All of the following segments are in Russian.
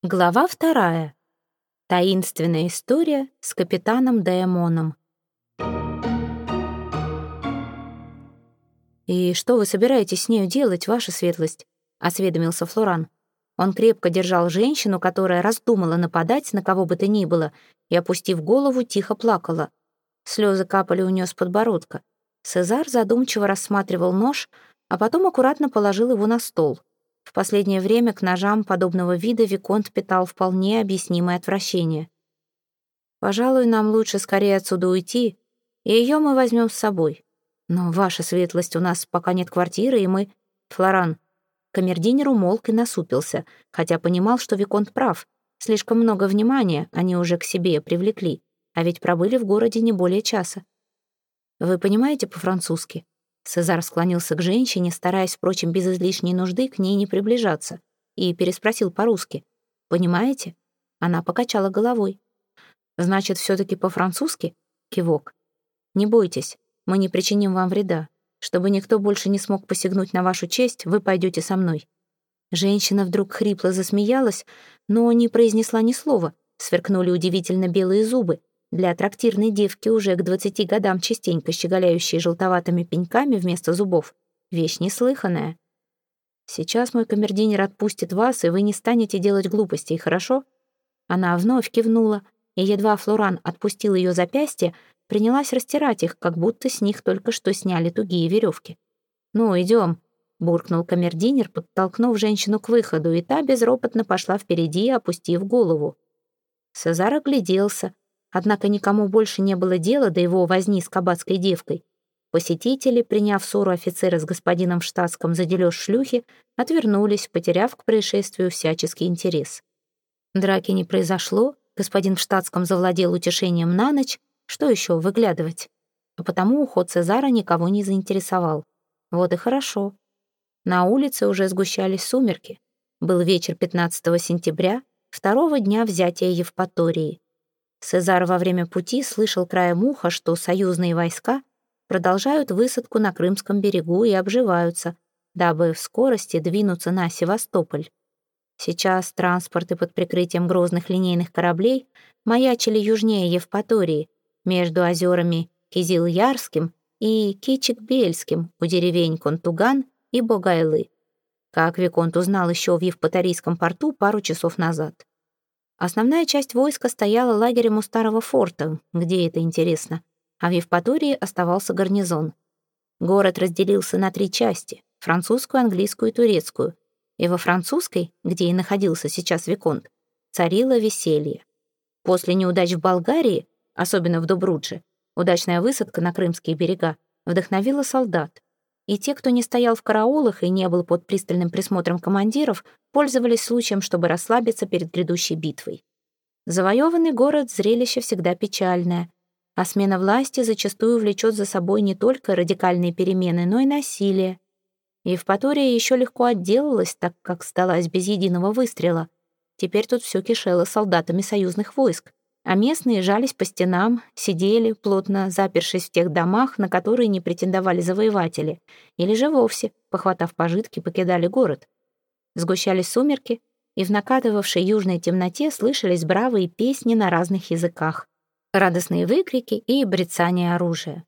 Глава 2. Таинственная история с капитаном Даэмоном. «И что вы собираетесь с нею делать, ваша светлость?» — осведомился Флоран. Он крепко держал женщину, которая раздумала нападать на кого бы то ни было, и, опустив голову, тихо плакала. Слезы капали у нее с подбородка. Сезар задумчиво рассматривал нож, а потом аккуратно положил его на стол. В последнее время к ножам подобного вида виконт питал вполне объяснимое отвращение. «Пожалуй, нам лучше скорее отсюда уйти, и ее мы возьмем с собой. Но, ваша светлость, у нас пока нет квартиры, и мы...» «Флоран». Камердинер умолк и насупился, хотя понимал, что виконт прав. Слишком много внимания они уже к себе привлекли, а ведь пробыли в городе не более часа. «Вы понимаете по-французски?» Сезар склонился к женщине, стараясь, впрочем, без излишней нужды к ней не приближаться, и переспросил по-русски. «Понимаете?» Она покачала головой. «Значит, все-таки по-французски?» Кивок. «Не бойтесь, мы не причиним вам вреда. Чтобы никто больше не смог посягнуть на вашу честь, вы пойдете со мной». Женщина вдруг хрипло засмеялась, но не произнесла ни слова. Сверкнули удивительно белые зубы. Для трактирной девки уже к 20 годам частенько щеголяющей желтоватыми пеньками вместо зубов. Вещь неслыханная. «Сейчас мой камердинер отпустит вас, и вы не станете делать глупостей, хорошо?» Она вновь кивнула, и едва Флоран отпустил ее запястье, принялась растирать их, как будто с них только что сняли тугие веревки. «Ну, идем», — буркнул камердинер, подтолкнув женщину к выходу, и та безропотно пошла впереди, опустив голову. Сезар огляделся. Однако никому больше не было дела до его возни с кабацкой девкой. Посетители, приняв ссору офицера с господином в штатском за дележ шлюхи, отвернулись, потеряв к происшествию всяческий интерес. Драки не произошло, господин в штатском завладел утешением на ночь, что еще выглядывать? А потому уход Сезара никого не заинтересовал. Вот и хорошо. На улице уже сгущались сумерки. Был вечер 15 сентября, второго дня взятия Евпатории. Сезар во время пути слышал краем уха, что союзные войска продолжают высадку на Крымском берегу и обживаются, дабы в скорости двинуться на Севастополь. Сейчас транспорты под прикрытием грозных линейных кораблей маячили южнее Евпатории, между озерами Кизил-Ярским и Кичик-Бельским у деревень Контуган и Богайлы, как виконт узнал еще в Евпаторийском порту пару часов назад. Основная часть войска стояла лагерем у старого форта, где это интересно, а в Евпатории оставался гарнизон. Город разделился на 3 части — французскую, английскую и турецкую, и во французской, где и находился сейчас виконт, царило веселье. После неудач в Болгарии, особенно в Добрудже, удачная высадка на крымские берега вдохновила солдат, и те, кто не стоял в караулах и не был под пристальным присмотром командиров, пользовались случаем, чтобы расслабиться перед грядущей битвой. Завоеванный город — зрелище всегда печальное, а смена власти зачастую влечет за собой не только радикальные перемены, но и насилие. Евпатория еще легко отделалась, так как сдалась без единого выстрела. Теперь тут все кишело солдатами союзных войск, а местные жались по стенам, сидели, плотно запершись в тех домах, на которые не претендовали завоеватели, или же вовсе, похватав пожитки, покидали город. Сгущались сумерки, и в накатывавшей южной темноте слышались бравые песни на разных языках, радостные выкрики и брецание оружия.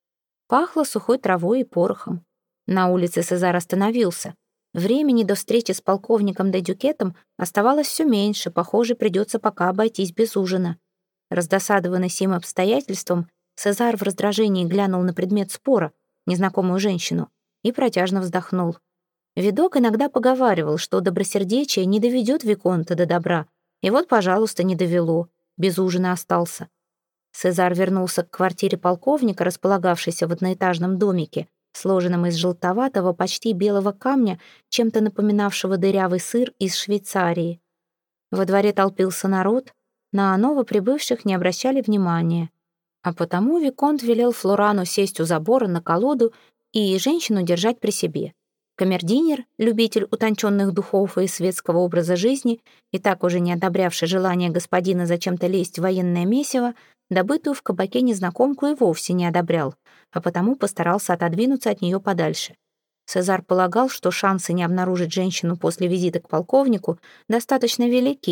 Пахло сухой травой и порохом. На улице Сезар остановился. Времени до встречи с полковником де Дюкетом оставалось все меньше, похоже, придется пока обойтись без ужина. Раздосадованный сим обстоятельством, Сезар в раздражении глянул на предмет спора, незнакомую женщину, и протяжно вздохнул. Видок иногда поговаривал, что добросердечие не доведет виконта до добра, и вот, пожалуйста, не довело, без ужина остался. Сезар вернулся к квартире полковника, располагавшейся в одноэтажном домике, сложенном из желтоватого, почти белого камня, чем-то напоминавшего дырявый сыр из Швейцарии. Во дворе толпился народ, на новоприбывших не обращали внимания. А потому виконт велел Флорану сесть у забора на колоду и женщину держать при себе. Камердинер, любитель утонченных духов и светского образа жизни, и так уже не одобрявший желание господина зачем-то лезть в военное месиво, добытую в кабаке незнакомку и вовсе не одобрял, а потому постарался отодвинуться от нее подальше. Сезар полагал, что шансы не обнаружить женщину после визита к полковнику достаточно велики,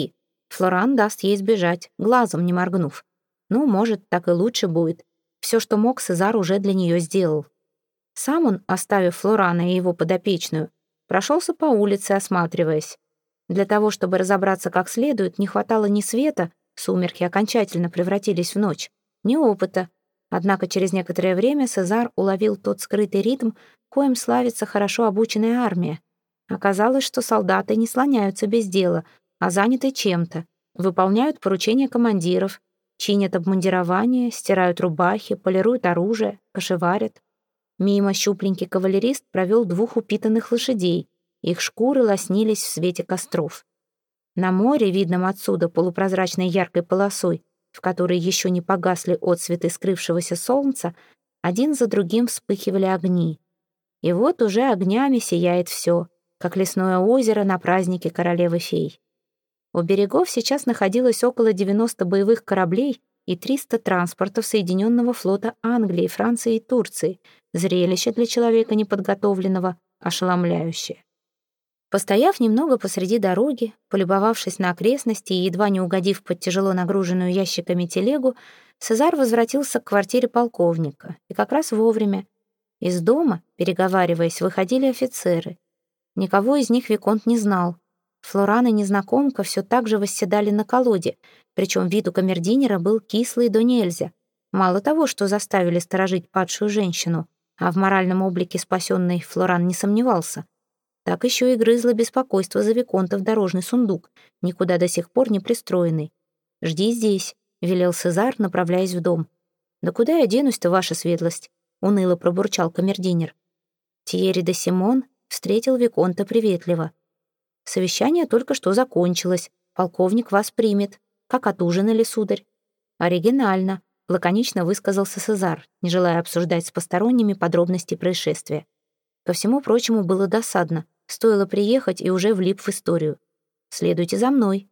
Флоран даст ей сбежать, глазом не моргнув. Ну, может, так и лучше будет. Все, что мог, Сезар уже для нее сделал. Сам он, оставив Флорана и его подопечную, прошелся по улице, осматриваясь. Для того, чтобы разобраться как следует, не хватало ни света, сумерки окончательно превратились в ночь, ни опыта. Однако через некоторое время Сезар уловил тот скрытый ритм, коим славится хорошо обученная армия. Оказалось, что солдаты не слоняются без дела, а заняты чем-то, выполняют поручения командиров, чинят обмундирование, стирают рубахи, полируют оружие, кошеварят. Мимо щупленький кавалерист провел 2 упитанных лошадей. Их шкуры лоснились в свете костров. На море, видном отсюда полупрозрачной яркой полосой, в которой еще не погасли отсветы скрывшегося солнца, один за другим вспыхивали огни. И вот уже огнями сияет все, как лесное озеро на празднике королевы-фей. У берегов сейчас находилось около 90 боевых кораблей и 300 транспортов Соединенного флота Англии, Франции и Турции. Зрелище для человека неподготовленного ошеломляющее. Постояв немного посреди дороги, полюбовавшись на окрестности и едва не угодив под тяжело нагруженную ящиками телегу, Сезар возвратился к квартире полковника. И как раз вовремя. Из дома, переговариваясь, выходили офицеры. Никого из них виконт не знал. Флоран и незнакомка все так же восседали на колоде, причем вид у камердинера был кислый до нельзя. Мало того, что заставили сторожить падшую женщину, а в моральном облике спасенной Флоран не сомневался, так еще и грызло беспокойство за виконта в дорожный сундук, никуда до сих пор не пристроенный. «Жди здесь», — велел Сезар, направляясь в дом. «Да куда я денусь-то, ваша светлость?» — уныло пробурчал камердинер. Тьерри де Симон встретил виконта приветливо. «Совещание только что закончилось. Полковник вас примет. Как отужинали, сударь?» «Оригинально», — лаконично высказался Сезар, не желая обсуждать с посторонними подробности происшествия. Ко всему прочему, было досадно. Стоило приехать и уже влип в историю. «Следуйте за мной».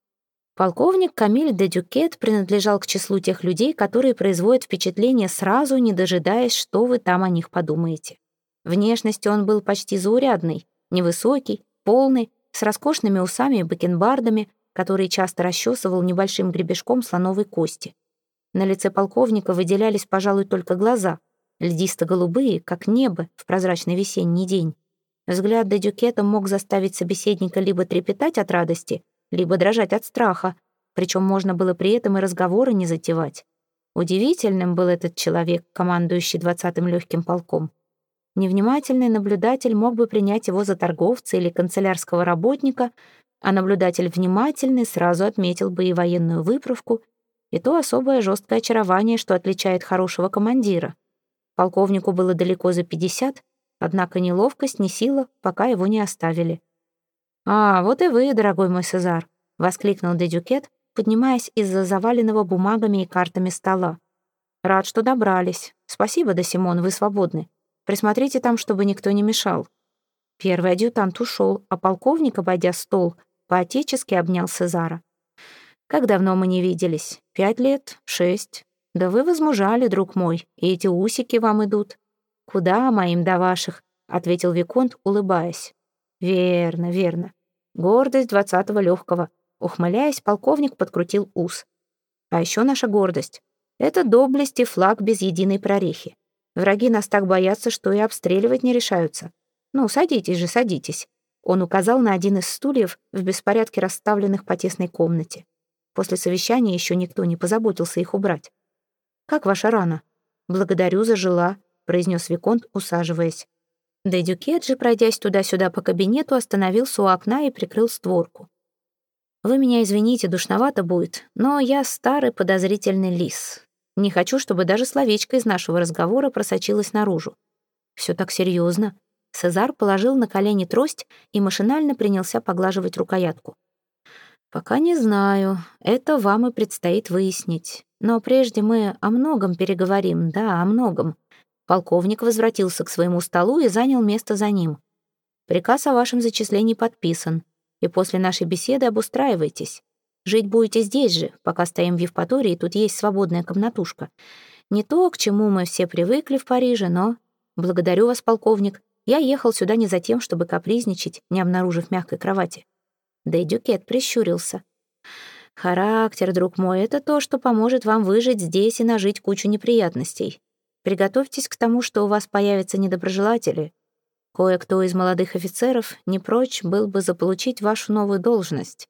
Полковник Камиль де Дюкет принадлежал к числу тех людей, которые производят впечатление сразу, не дожидаясь, что вы там о них подумаете. Внешностью он был почти заурядный, невысокий, полный, с роскошными усами и бакенбардами, которые часто расчесывал небольшим гребешком слоновой кости. На лице полковника выделялись, пожалуй, только глаза, льдисто-голубые, как небо в прозрачный весенний день. Взгляд де Дюкета мог заставить собеседника либо трепетать от радости, либо дрожать от страха, причем можно было при этом и разговоры не затевать. Удивительным был этот человек, командующий 20-м легким полком. Невнимательный наблюдатель мог бы принять его за торговца или канцелярского работника, а наблюдатель внимательный сразу отметил бы и военную выправку, и то особое жесткое очарование, что отличает хорошего командира. Полковнику было далеко за 50, однако ни ловкость, ни сила пока его не оставили. «А, вот и вы, дорогой мой Сезар», — воскликнул де Дюкет, поднимаясь из-за заваленного бумагами и картами стола. «Рад, что добрались. Спасибо, де Симон, вы свободны. Присмотрите там, чтобы никто не мешал». Первый адъютант ушел, а полковник, обойдя стол, по-отечески обнял Сезара. «Как давно мы не виделись? 5 лет? 6? Да вы возмужали, друг мой, и эти усики вам идут». «Куда моим до ваших?» — ответил виконт, улыбаясь. «Верно, верно. Гордость 20-го легкого». Ухмыляясь, полковник подкрутил ус. «А еще наша гордость. Это доблесть и флаг без единой прорехи. Враги нас так боятся, что и обстреливать не решаются. Ну, садитесь же, садитесь». Он указал на один из стульев в беспорядке расставленных по тесной комнате. После совещания еще никто не позаботился их убрать. «Как ваша рана?» «Благодарю, зажила», — произнес виконт, усаживаясь. Де Дюкет же, пройдясь туда-сюда по кабинету, остановился у окна и прикрыл створку. «Вы меня извините, душновато будет, но я старый подозрительный лис. Не хочу, чтобы даже словечко из нашего разговора просочилось наружу». «Все так серьезно». Сезар положил на колени трость и машинально принялся поглаживать рукоятку. «Пока не знаю. Это вам и предстоит выяснить. Но прежде мы о многом переговорим, да, о многом». Полковник возвратился к своему столу и занял место за ним. «Приказ о вашем зачислении подписан, и после нашей беседы обустраивайтесь. Жить будете здесь же, пока стоим в Евпатории, тут есть свободная комнатушка. Не то, к чему мы все привыкли в Париже, но... Благодарю вас, полковник. Я ехал сюда не за тем, чтобы капризничать, не обнаружив мягкой кровати». Де Дюкет прищурился. Характер, друг мой, это то, что поможет вам выжить здесь и нажить кучу неприятностей. Приготовьтесь к тому, что у вас появятся недоброжелатели. Кое-кто из молодых офицеров не прочь был бы заполучить вашу новую должность.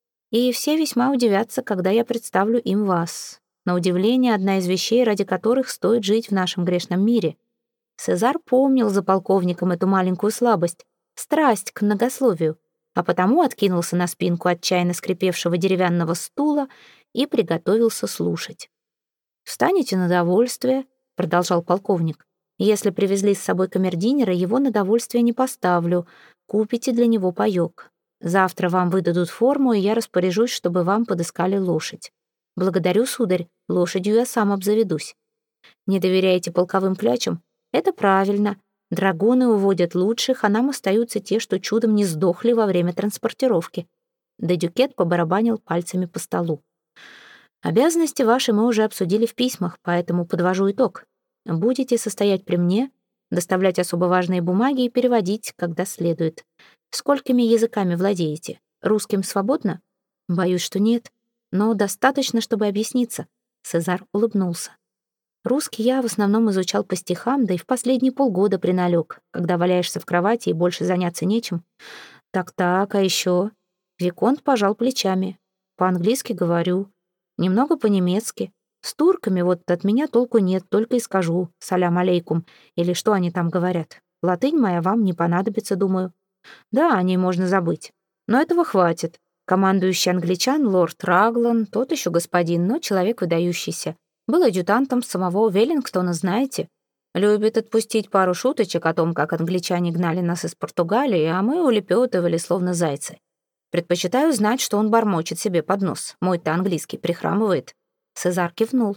И все весьма удивятся, когда я представлю им вас. На удивление, одна из вещей, ради которых стоит жить в нашем грешном мире. Сезар помнил за полковником эту маленькую слабость, страсть к многословию, а потому откинулся на спинку отчаянно скрипевшего деревянного стула и приготовился слушать. «Встанете на довольствие», — продолжал полковник. «Если привезли с собой камердинера, его на довольствие не поставлю. Купите для него паёк. Завтра вам выдадут форму, и я распоряжусь, чтобы вам подыскали лошадь. Благодарю, сударь, лошадью я сам обзаведусь. Не доверяете полковым клячам? Это правильно. Драгуны уводят лучших, а нам остаются те, что чудом не сдохли во время транспортировки». Де Дюкет побарабанил пальцами по столу. «Обязанности ваши мы уже обсудили в письмах, поэтому подвожу итог. Будете состоять при мне, доставлять особо важные бумаги и переводить, когда следует. Сколькими языками владеете? Русским свободно? Боюсь, что нет, но достаточно, чтобы объясниться». Сезар улыбнулся. «Русский я в основном изучал по стихам, да и в последние полгода приналег, когда валяешься в кровати и больше заняться нечем. Так, а еще...» Виконт пожал плечами. «По-английски говорю, немного по-немецки. С турками вот от меня толку нет, только и скажу «салям алейкум» или что они там говорят. Латынь моя вам не понадобится, думаю. Да, о ней можно забыть. Но этого хватит. Командующий англичан, лорд Раглан, тот еще господин, но человек выдающийся. Был адъютантом самого Веллингтона, знаете. Любит отпустить пару шуточек о том, как англичане гнали нас из Португалии, а мы улепетывали, словно зайцы. Предпочитаю знать, что он бормочет себе под нос. Мой-то английский прихрамывает». Сезар кивнул.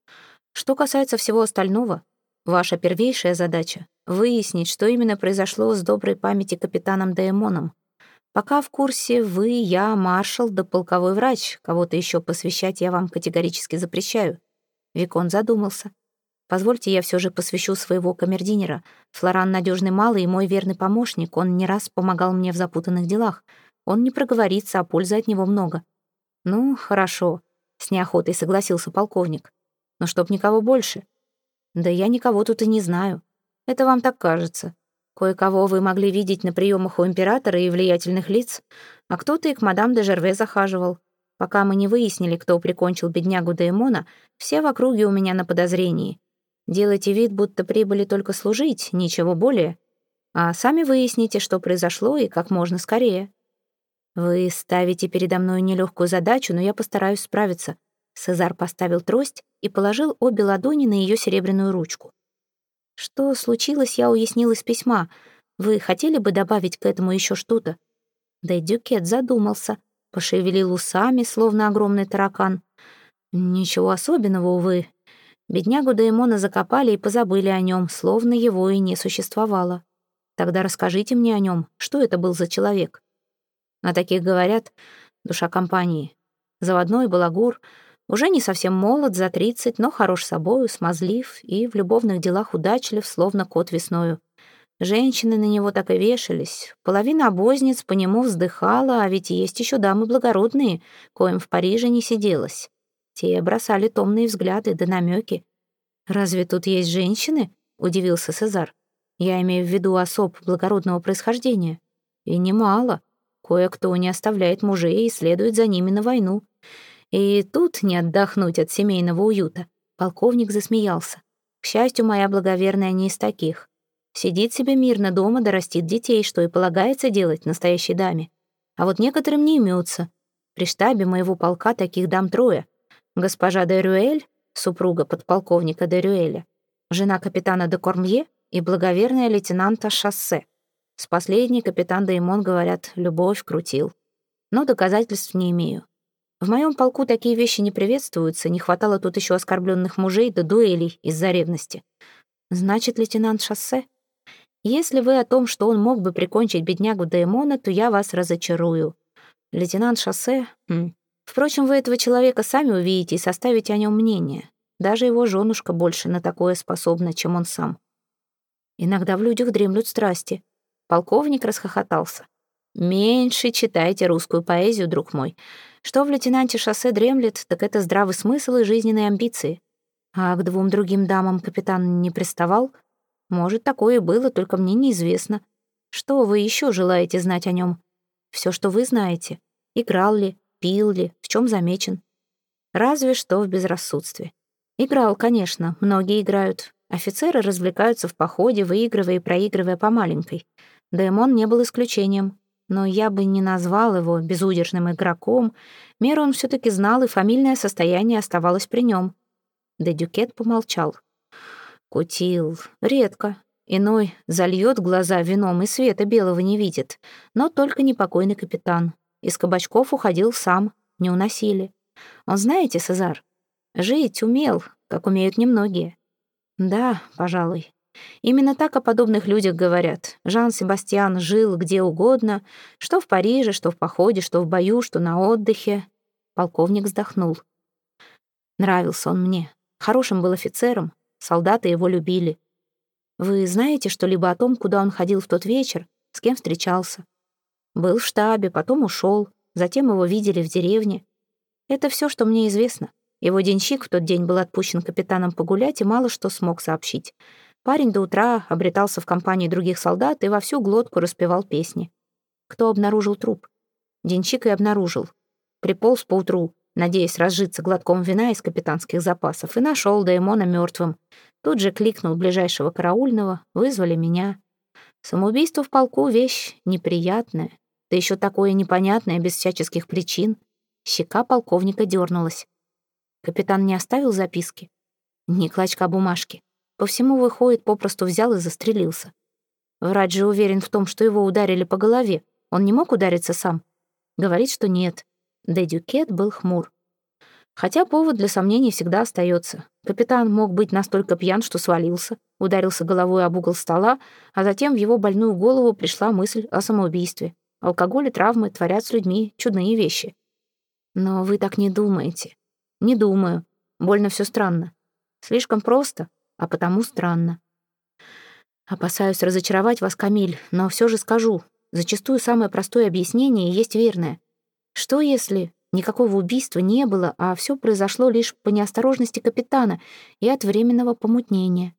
«Что касается всего остального, ваша первейшая задача — выяснить, что именно произошло с доброй памяти капитаном Деймоном. Пока в курсе вы, я, маршал да полковой врач. Кого-то еще посвящать я вам категорически запрещаю». Викон задумался. «Позвольте, я все же посвящу своего камердинера. Флоран надежный малый и мой верный помощник. Он не раз помогал мне в запутанных делах. Он не проговорится, а пользы от него много». «Ну, хорошо», — с неохотой согласился полковник. «Но чтоб никого больше». «Да я никого тут и не знаю. Это вам так кажется. Кое-кого вы могли видеть на приемах у императора и влиятельных лиц, а кто-то и к мадам де Жерве захаживал. Пока мы не выяснили, кто прикончил беднягу Деймона, все в округе у меня на подозрении. Делайте вид, будто прибыли только служить, ничего более. А сами выясните, что произошло, и как можно скорее». «Вы ставите передо мной нелегкую задачу, но я постараюсь справиться». Сезар поставил трость и положил обе ладони на ее серебряную ручку. «Что случилось, я уяснил из письма. Вы хотели бы добавить к этому еще что-то?» Де Дюкет задумался, пошевелил усами, словно огромный таракан. «Ничего особенного, увы. Беднягу Деймона закопали и позабыли о нем, словно его и не существовало. Тогда расскажите мне о нем, что это был за человек?» О таких говорят душа компании. Заводной балагур, уже не совсем молод, за 30, но хорош собою, смазлив и в любовных делах удачлив, словно кот весною. Женщины на него так и вешались. Половина обозниц по нему вздыхала, а ведь есть еще дамы благородные, коим в Париже не сиделось. Те бросали томные взгляды да намеки. «Разве тут есть женщины?» — удивился Сезар. «Я имею в виду особ благородного происхождения. И немало. Кое-кто не оставляет мужей и следует за ними на войну. И тут не отдохнуть от семейного уюта». Полковник засмеялся. «К счастью, моя благоверная не из таких. Сидит себе мирно дома да растит детей, что и полагается делать настоящей даме. А вот некоторым не имется. При штабе моего полка таких дам 3. Госпожа де Рюэль, супруга подполковника де Рюэля, жена капитана де Кормье и благоверная лейтенанта Шоссе. С последней капитан Деймон, говорят, любовь крутил. Но доказательств не имею. В моем полку такие вещи не приветствуются, не хватало тут еще оскорбленных мужей да дуэлей из-за ревности. Значит, лейтенант Шоссе? Если вы о том, что он мог бы прикончить беднягу Деймона, то я вас разочарую. Лейтенант Шоссе... Впрочем, вы этого человека сами увидите и составите о нем мнение. Даже его женушка больше на такое способна, чем он сам. Иногда в людях дремлют страсти. Полковник расхохотался. Меньше читайте русскую поэзию, друг мой. Что в лейтенанте Шоссе дремлет, так это здравый смысл и жизненные амбиции. А к двум другим дамам капитан не приставал? Может, такое и было, только мне неизвестно. Что вы еще желаете знать о нем? Все, что вы знаете. Играл ли, пил ли, в чем замечен. Разве что в безрассудстве. Играл, конечно, многие играют. Офицеры развлекаются в походе, выигрывая и проигрывая по маленькой. Дэймон не был исключением. Но я бы не назвал его безудержным игроком. Меру он все-таки знал, и фамильное состояние оставалось при нем. Де Дюкет помолчал. Кутил. Редко. Иной зальет глаза вином и света белого не видит. Но только непокойный капитан. Из кабачков уходил сам, не уносили. Он, знаете, Сезар, жить умел, как умеют немногие. Да, пожалуй. Именно так о подобных людях говорят. Жан-Себастьян жил где угодно, что в Париже, что в походе, что в бою, что на отдыхе. Полковник вздохнул. Нравился он мне. Хорошим был офицером, солдаты его любили. Вы знаете что-либо о том, куда он ходил в тот вечер, с кем встречался? Был в штабе, потом ушел, затем его видели в деревне. Это все, что мне известно. Его денщик в тот день был отпущен капитаном погулять и мало что смог сообщить. Парень до утра обретался в компании других солдат и во всю глотку распевал песни. Кто обнаружил труп? Денщик и обнаружил. Приполз поутру, надеясь разжиться глотком вина из капитанских запасов, и нашел Дэймона мертвым. Тут же кликнул ближайшего караульного, вызвали меня. Самоубийство в полку — вещь неприятная, да еще такое непонятное, без всяческих причин. Щека полковника дернулась. Капитан не оставил записки? Ни клочка бумажки. По всему выходит, попросту взял и застрелился. Врач же уверен в том, что его ударили по голове. Он не мог удариться сам? Говорит, что нет. Де Дюкет был хмур. Хотя повод для сомнений всегда остается. Капитан мог быть настолько пьян, что свалился, ударился головой об угол стола, а затем в его больную голову пришла мысль о самоубийстве. Алкоголь и травмы творят с людьми чудные вещи. Но вы так не думаете. Не думаю. Больно все странно. Слишком просто, а потому странно. Опасаюсь разочаровать вас, Камиль, но все же скажу. Зачастую самое простое объяснение есть верное. Что если никакого убийства не было, а все произошло лишь по неосторожности капитана и от временного помутнения?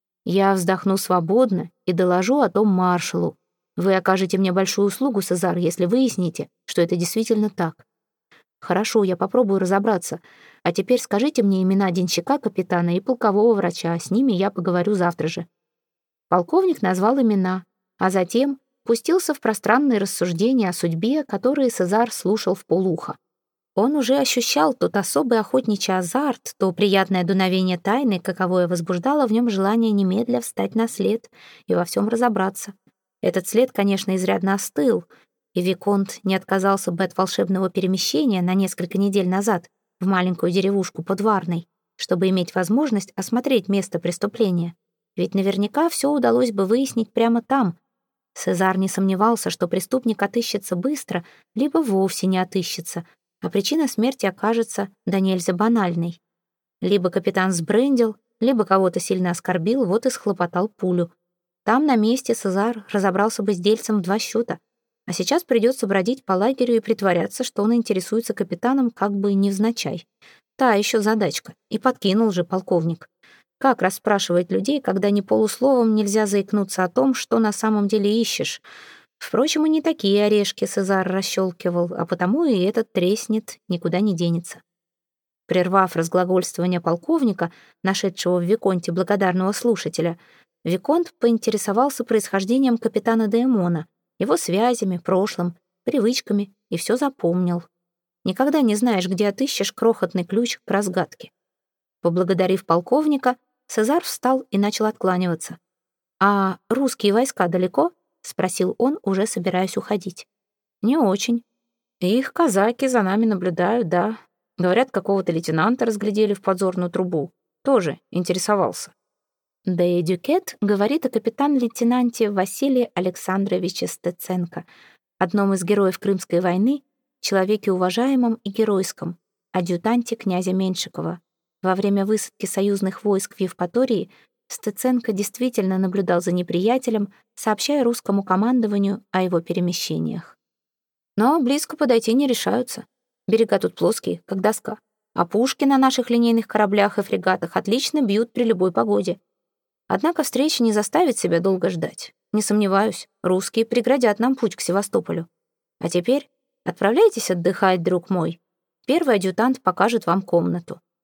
Я вздохну свободно и доложу о том маршалу. Вы окажете мне большую услугу, Сезар, если выясните, что это действительно так. Хорошо, я попробую разобраться. А теперь скажите мне имена денщика, капитана и полкового врача. С ними я поговорю завтра же. Полковник назвал имена, а затем пустился в пространные рассуждения о судьбе, которые Сезар слушал вполуха. Он уже ощущал тот особый охотничий азарт, то приятное дуновение тайны, каковое возбуждало в нем желание немедля встать на след и во всем разобраться. Этот след, конечно, изрядно остыл, и Виконт не отказался бы от волшебного перемещения на несколько недель назад в маленькую деревушку под Варной, чтобы иметь возможность осмотреть место преступления. Ведь наверняка все удалось бы выяснить прямо там. Сезар не сомневался, что преступник отыщется быстро, либо вовсе не отыщется, а причина смерти окажется да нельзя банальной. Либо капитан сбрендил, либо кого-то сильно оскорбил, вот и схлопотал пулю. Там на месте Сезар разобрался бы с дельцем в 2 счета, а сейчас придется бродить по лагерю и притворяться, что он интересуется капитаном как бы невзначай. Та еще задачка, и подкинул же полковник. Как расспрашивать людей, когда ни полусловом нельзя заикнуться о том, что на самом деле ищешь? Впрочем, и не такие орешки Сезар расщелкивал, а потому и этот треснет, никуда не денется. Прервав разглагольствование полковника, нашедшего в Виконте благодарного слушателя, Виконт поинтересовался происхождением капитана Дэймона, его связями, прошлым, привычками, и все запомнил. Никогда не знаешь, где отыщешь крохотный ключ к разгадке. Поблагодарив полковника, Сезар встал и начал откланиваться. «А русские войска далеко?» — спросил он, уже собираясь уходить. «Не очень. Их казаки за нами наблюдают, да. Говорят, какого-то лейтенанта разглядели в подзорную трубу. Тоже интересовался». Де Дюкет говорит о капитан-лейтенанте Василии Александровиче Стеценко, одном из героев Крымской войны, человеке уважаемом и геройском, адъютанте князя Меньшикова. Во время высадки союзных войск в Евпатории Стеценко действительно наблюдал за неприятелем, сообщая русскому командованию о его перемещениях. Но близко подойти не решаются. Берега тут плоские, как доска. А пушки на наших линейных кораблях и фрегатах отлично бьют при любой погоде. Однако встреча не заставит себя долго ждать. Не сомневаюсь, русские преградят нам путь к Севастополю. А теперь отправляйтесь отдыхать, друг мой. Первый адъютант покажет вам комнату.